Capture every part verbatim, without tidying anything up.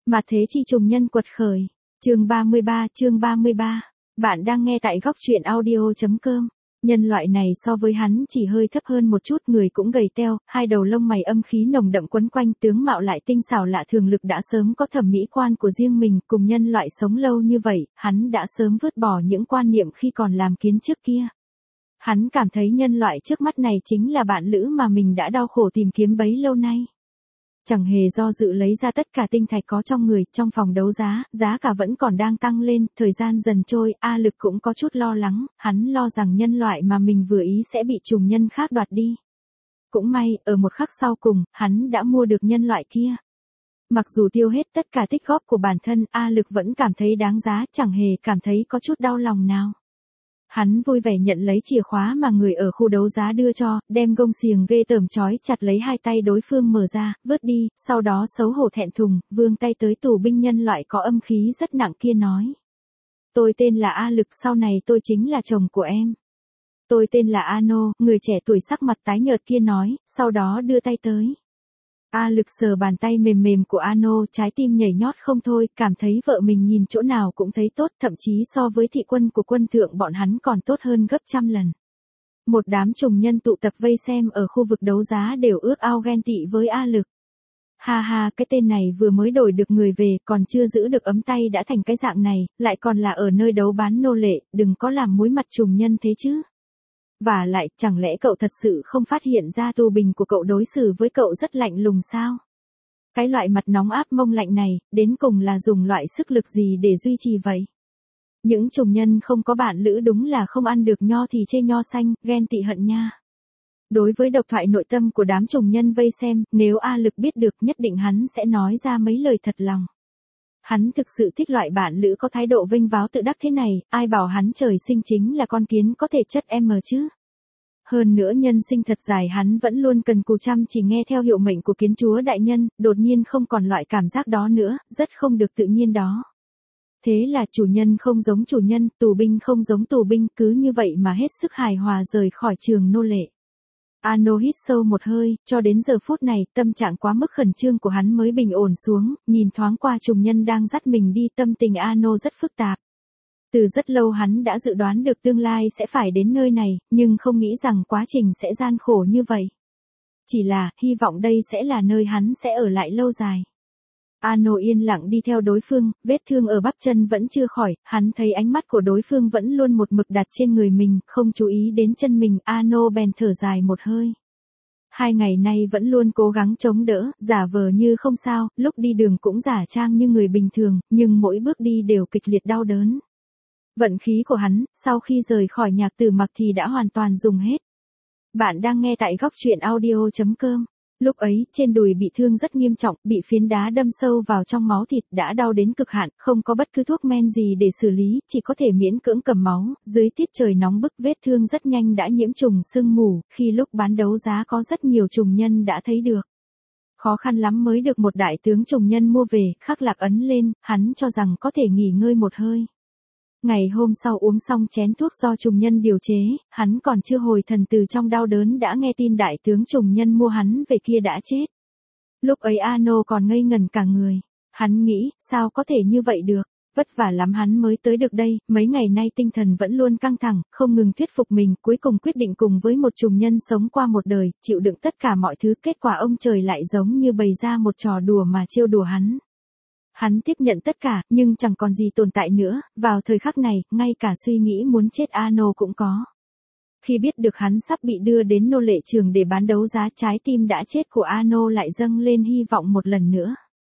Mà thế chi trùng nhân quật khởi. Chương ba mươi ba, chương ba mươi ba. Bạn đang nghe tại góc truyện audio chấm com. Nhân loại này so với hắn chỉ hơi thấp hơn một chút, người cũng gầy teo, hai đầu lông mày âm khí nồng đậm quấn quanh, tướng mạo lại tinh xảo lạ thường, lực đã sớm có thẩm mỹ quan của riêng mình, cùng nhân loại sống lâu như vậy, hắn đã sớm vứt bỏ những quan niệm khi còn làm kiến trước kia. Hắn cảm thấy nhân loại trước mắt này chính là bạn lữ mà mình đã đau khổ tìm kiếm bấy lâu nay. Chẳng hề do dự lấy ra tất cả tinh thạch có trong người, trong phòng đấu giá, giá cả vẫn còn đang tăng lên, thời gian dần trôi, A Lực cũng có chút lo lắng, hắn lo rằng nhân loại mà mình vừa ý sẽ bị trùng nhân khác đoạt đi. Cũng may, ở một khắc sau cùng, hắn đã mua được nhân loại kia. Mặc dù tiêu hết tất cả tích góp của bản thân, A Lực vẫn cảm thấy đáng giá, chẳng hề cảm thấy có chút đau lòng nào. Hắn vui vẻ nhận lấy chìa khóa mà người ở khu đấu giá đưa cho, đem gông xiềng ghê tởm trói chặt lấy hai tay đối phương mở ra, vứt đi, sau đó xấu hổ thẹn thùng, vươn tay tới tù binh nhân loại có âm khí rất nặng kia nói. Tôi tên là A Lực, sau này tôi chính là chồng của em. Tôi tên là Ano, người trẻ tuổi sắc mặt tái nhợt kia nói, sau đó đưa tay tới. A Lực sờ bàn tay mềm mềm của Ano, trái tim nhảy nhót không thôi, cảm thấy vợ mình nhìn chỗ nào cũng thấy tốt, thậm chí so với thị quân của quân thượng bọn hắn còn tốt hơn gấp trăm lần. Một đám trùng nhân tụ tập vây xem ở khu vực đấu giá đều ước ao ghen tị với A Lực. Ha ha, cái tên này vừa mới đổi được người về, còn chưa giữ được ấm tay đã thành cái dạng này, lại còn là ở nơi đấu bán nô lệ, đừng có làm muối mặt trùng nhân thế chứ. Và lại, chẳng lẽ cậu thật sự không phát hiện ra tù binh của cậu đối xử với cậu rất lạnh lùng sao? Cái loại mặt nóng áp mông lạnh này, đến cùng là dùng loại sức lực gì để duy trì vậy? Những trùng nhân không có bạn lữ đúng là không ăn được nho thì chê nho xanh, ghen tị hận nha. Đối với độc thoại nội tâm của đám trùng nhân vây xem, nếu A Lực biết được nhất định hắn sẽ nói ra mấy lời thật lòng. Hắn thực sự thích loại bạn lữ có thái độ vênh váo tự đắc thế này, ai bảo hắn trời sinh chính là con kiến có thể chất M chứ. Hơn nữa nhân sinh thật dài hắn vẫn luôn cần cù chăm chỉ nghe theo hiệu mệnh của kiến chúa đại nhân, đột nhiên không còn loại cảm giác đó nữa, rất không được tự nhiên đó. Thế là chủ nhân không giống chủ nhân, tù binh không giống tù binh, cứ như vậy mà hết sức hài hòa rời khỏi trường nô lệ. Ano hít sâu một hơi, cho đến giờ phút này, tâm trạng quá mức khẩn trương của hắn mới bình ổn xuống, nhìn thoáng qua trùng nhân đang dắt mình đi, tâm tình Ano rất phức tạp. Từ rất lâu hắn đã dự đoán được tương lai sẽ phải đến nơi này, nhưng không nghĩ rằng quá trình sẽ gian khổ như vậy. Chỉ là, hy vọng đây sẽ là nơi hắn sẽ ở lại lâu dài. Ano yên lặng đi theo đối phương, vết thương ở bắp chân vẫn chưa khỏi, hắn thấy ánh mắt của đối phương vẫn luôn một mực đặt trên người mình, không chú ý đến chân mình, Ano bèn thở dài một hơi. Hai ngày nay vẫn luôn cố gắng chống đỡ, giả vờ như không sao, lúc đi đường cũng giả trang như người bình thường, nhưng mỗi bước đi đều kịch liệt đau đớn. Vận khí của hắn, sau khi rời khỏi nhạc tử mặc thì đã hoàn toàn dùng hết. Bạn đang nghe tại góc truyện audio chấm com. Lúc ấy, trên đùi bị thương rất nghiêm trọng, bị phiến đá đâm sâu vào trong máu thịt, đã đau đến cực hạn, không có bất cứ thuốc men gì để xử lý, chỉ có thể miễn cưỡng cầm máu, dưới tiết trời nóng bức vết thương rất nhanh đã nhiễm trùng sương mù, khi lúc bán đấu giá có rất nhiều trùng nhân đã thấy được. Khó khăn lắm mới được một đại tướng trùng nhân mua về, khắc lạc ấn lên, hắn cho rằng có thể nghỉ ngơi một hơi. Ngày hôm sau uống xong chén thuốc do trùng nhân điều chế, hắn còn chưa hồi thần từ trong đau đớn đã nghe tin đại tướng trùng nhân mua hắn về kia đã chết. Lúc ấy Ano còn ngây ngẩn cả người. Hắn nghĩ, sao có thể như vậy được, vất vả lắm hắn mới tới được đây, mấy ngày nay tinh thần vẫn luôn căng thẳng, không ngừng thuyết phục mình, cuối cùng quyết định cùng với một trùng nhân sống qua một đời, chịu đựng tất cả mọi thứ, kết quả ông trời lại giống như bày ra một trò đùa mà trêu đùa hắn. Hắn tiếp nhận tất cả, nhưng chẳng còn gì tồn tại nữa, vào thời khắc này, ngay cả suy nghĩ muốn chết Ano cũng có. Khi biết được hắn sắp bị đưa đến nô lệ trường để bán đấu giá, trái tim đã chết của Ano lại dâng lên hy vọng một lần nữa.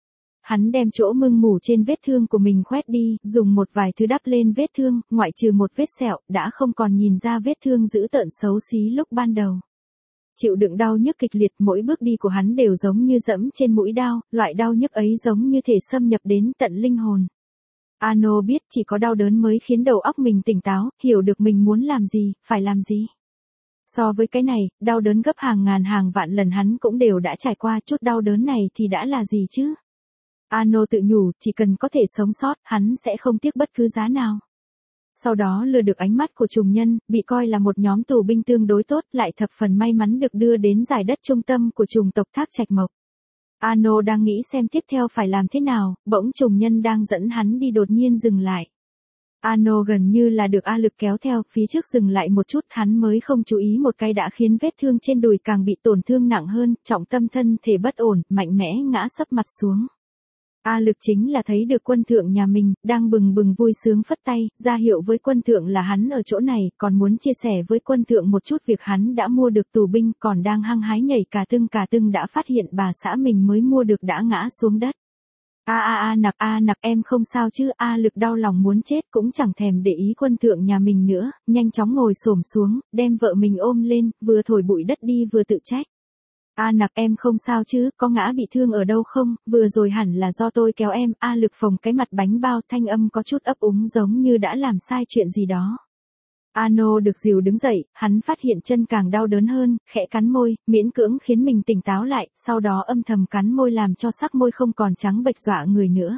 Hắn đem chỗ mưng mủ trên vết thương của mình khoét đi, dùng một vài thứ đắp lên vết thương, ngoại trừ một vết sẹo, đã không còn nhìn ra vết thương dữ tợn xấu xí lúc ban đầu. Chịu đựng đau nhức kịch liệt, mỗi bước đi của hắn đều giống như dẫm trên mũi đao, loại đau nhức ấy giống như thể xâm nhập đến tận linh hồn. Ano biết chỉ có đau đớn mới khiến đầu óc mình tỉnh táo, hiểu được mình muốn làm gì, phải làm gì. So với cái này, đau đớn gấp hàng ngàn hàng vạn lần hắn cũng đều đã trải qua, chút đau đớn này thì đã là gì chứ? Ano tự nhủ, chỉ cần có thể sống sót, hắn sẽ không tiếc bất cứ giá nào. Sau đó lừa được ánh mắt của trùng nhân, bị coi là một nhóm tù binh tương đối tốt, lại thập phần may mắn được đưa đến giải đất trung tâm của trùng tộc Thác Trạch Mộc. Ano đang nghĩ xem tiếp theo phải làm thế nào, bỗng trùng nhân đang dẫn hắn đi đột nhiên dừng lại. Ano gần như là được A Lực kéo theo, phía trước dừng lại một chút, hắn mới không chú ý một cái đã khiến vết thương trên đùi càng bị tổn thương nặng hơn, trọng tâm thân thể bất ổn, mạnh mẽ ngã sấp mặt xuống. A Lực chính là thấy được quân thượng nhà mình, đang bừng bừng vui sướng phất tay, ra hiệu với quân thượng là hắn ở chỗ này, còn muốn chia sẻ với quân thượng một chút việc hắn đã mua được tù binh, còn đang hăng hái nhảy cả tưng cả tưng đã phát hiện bà xã mình mới mua được đã ngã xuống đất. A a a nặc a nặc em không sao chứ. A Lực đau lòng muốn chết cũng chẳng thèm để ý quân thượng nhà mình nữa, nhanh chóng ngồi xổm xuống, đem vợ mình ôm lên, vừa thổi bụi đất đi vừa tự trách. A nặc em không sao chứ, có ngã bị thương ở đâu không, vừa rồi hẳn là do tôi kéo em. A Lực phồng cái mặt bánh bao, thanh âm có chút ấp úng giống như đã làm sai chuyện gì đó. Ano được dìu đứng dậy, hắn phát hiện chân càng đau đớn hơn, khẽ cắn môi, miễn cưỡng khiến mình tỉnh táo lại, sau đó âm thầm cắn môi làm cho sắc môi không còn trắng bệch dọa người nữa.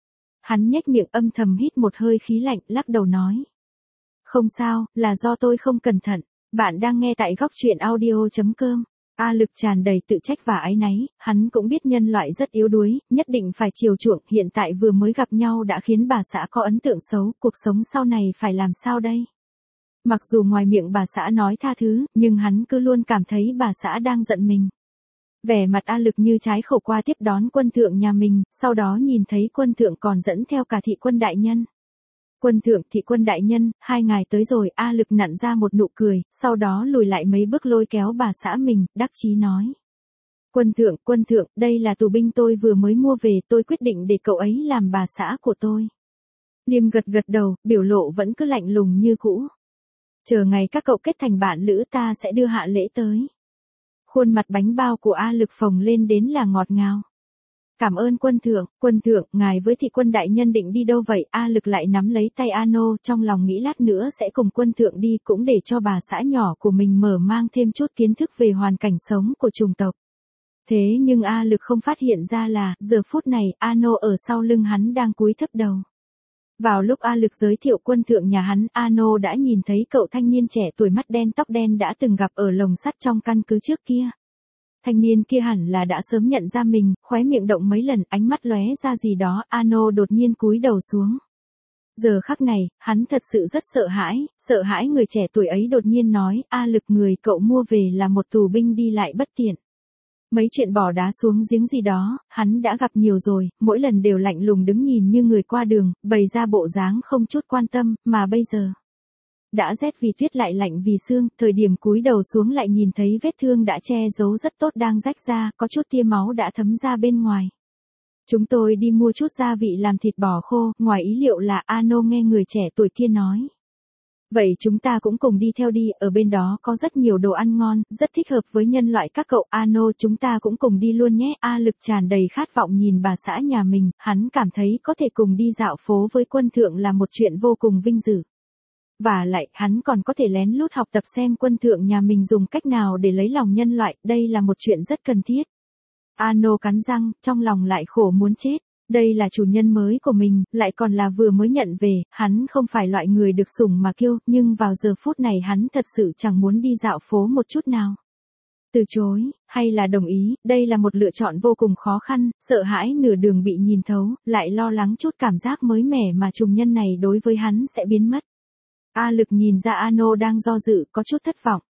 Hắn nhếch miệng âm thầm hít một hơi khí lạnh, lắc đầu nói. Không sao, là do tôi không cẩn thận. Bạn đang nghe tại góc truyện audio chấm com. A Lực tràn đầy tự trách và áy náy, hắn cũng biết nhân loại rất yếu đuối, nhất định phải chiều chuộng, hiện tại vừa mới gặp nhau đã khiến bà xã có ấn tượng xấu, cuộc sống sau này phải làm sao đây? Mặc dù ngoài miệng bà xã nói tha thứ, nhưng hắn cứ luôn cảm thấy bà xã đang giận mình. Vẻ mặt A Lực như trái khổ qua tiếp đón quân thượng nhà mình, sau đó nhìn thấy quân thượng còn dẫn theo cả thị quân đại nhân. Quân thượng, thị quân đại nhân, hai ngài tới rồi. A Lực nặn ra một nụ cười, sau đó lùi lại mấy bước lôi kéo bà xã mình, đắc chí nói. Quân thượng, quân thượng, đây là tù binh tôi vừa mới mua về, tôi quyết định để cậu ấy làm bà xã của tôi. Liêm gật gật đầu, biểu lộ vẫn cứ lạnh lùng như cũ. Chờ ngày các cậu kết thành bạn lữ ta sẽ đưa hạ lễ tới. Khuôn mặt bánh bao của A Lực phồng lên đến là ngọt ngào. Cảm ơn quân thượng, quân thượng, ngài với thị quân đại nhân định đi đâu vậy? A Lực lại nắm lấy tay Ano, trong lòng nghĩ lát nữa sẽ cùng quân thượng đi, cũng để cho bà xã nhỏ của mình mở mang thêm chút kiến thức về hoàn cảnh sống của chủng tộc. Thế nhưng A Lực không phát hiện ra là, giờ phút này, Ano ở sau lưng hắn đang cúi thấp đầu. Vào lúc A Lực giới thiệu quân thượng nhà hắn, Ano đã nhìn thấy cậu thanh niên trẻ tuổi mắt đen tóc đen đã từng gặp ở lồng sắt trong căn cứ trước kia. Thanh niên kia hẳn là đã sớm nhận ra mình, khóe miệng động mấy lần, ánh mắt lóe ra gì đó, Ano đột nhiên cúi đầu xuống. Giờ khắc này, hắn thật sự rất sợ hãi, sợ hãi người trẻ tuổi ấy đột nhiên nói, A Lực, người cậu mua về là một tù binh đi lại bất tiện. Mấy chuyện bỏ đá xuống giếng gì đó, hắn đã gặp nhiều rồi, mỗi lần đều lạnh lùng đứng nhìn như người qua đường, bày ra bộ dáng không chút quan tâm, mà bây giờ. Đã rét vì tuyết lại lạnh vì sương, thời điểm cúi đầu xuống lại nhìn thấy vết thương đã che giấu rất tốt đang rách ra, có chút tia máu đã thấm ra bên ngoài. Chúng tôi đi mua chút gia vị làm thịt bò khô, ngoài ý liệu là Ano nghe người trẻ tuổi kia nói. Vậy chúng ta cũng cùng đi theo đi, ở bên đó có rất nhiều đồ ăn ngon, rất thích hợp với nhân loại các cậu. Ano, chúng ta cũng cùng đi luôn nhé. A Lực tràn đầy khát vọng nhìn bà xã nhà mình, hắn cảm thấy có thể cùng đi dạo phố với quân thượng là một chuyện vô cùng vinh dự. Và lại, hắn còn có thể lén lút học tập xem quân thượng nhà mình dùng cách nào để lấy lòng nhân loại, đây là một chuyện rất cần thiết. Ano cắn răng, trong lòng lại khổ muốn chết. Đây là chủ nhân mới của mình, lại còn là vừa mới nhận về, hắn không phải loại người được sủng mà kiêu, nhưng vào giờ phút này hắn thật sự chẳng muốn đi dạo phố một chút nào. Từ chối, hay là đồng ý, đây là một lựa chọn vô cùng khó khăn, sợ hãi nửa đường bị nhìn thấu, lại lo lắng chút cảm giác mới mẻ mà trùng nhân này đối với hắn sẽ biến mất. A Lực nhìn ra Ano đang do dự, có chút thất vọng.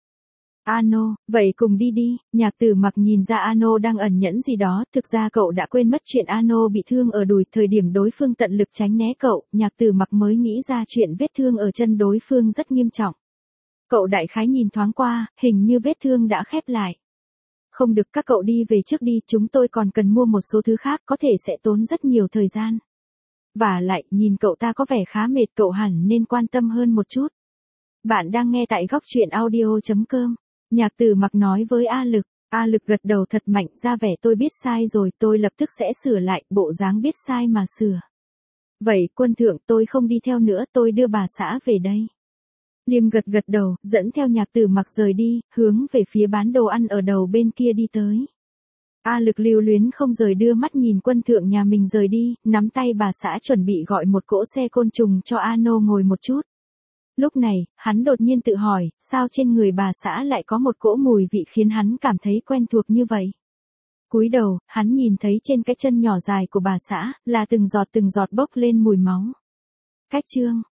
Ano, vậy cùng đi đi. Nhạc Tử Mặc nhìn ra Ano đang ẩn nhẫn gì đó, thực ra cậu đã quên mất chuyện Ano bị thương ở đùi, thời điểm đối phương tận lực tránh né cậu, Nhạc Tử Mặc mới nghĩ ra chuyện vết thương ở chân đối phương rất nghiêm trọng. Cậu đại khái nhìn thoáng qua, hình như vết thương đã khép lại. Không được, các cậu đi về trước đi, chúng tôi còn cần mua một số thứ khác, có thể sẽ tốn rất nhiều thời gian. Và lại, nhìn cậu ta có vẻ khá mệt, cậu hẳn nên quan tâm hơn một chút. Bạn đang nghe tại góc truyện audio chấm com. Nhạc Tử Mặc nói với A Lực. A Lực gật đầu thật mạnh, ra vẻ tôi biết sai rồi, tôi lập tức sẽ sửa lại, bộ dáng biết sai mà sửa. Vậy, quân thượng, tôi không đi theo nữa, tôi đưa bà xã về đây. Liêm gật gật đầu, dẫn theo Nhạc Tử Mặc rời đi, hướng về phía bán đồ ăn ở đầu bên kia đi tới. A Lực lưu luyến không rời đưa mắt nhìn quân thượng nhà mình rời đi, nắm tay bà xã chuẩn bị gọi một cỗ xe côn trùng cho Ano ngồi một chút. Lúc này, hắn đột nhiên tự hỏi, sao trên người bà xã lại có một cỗ mùi vị khiến hắn cảm thấy quen thuộc như vậy? Cúi đầu, hắn nhìn thấy trên cái chân nhỏ dài của bà xã, là từng giọt từng giọt bốc lên mùi máu. Cách chương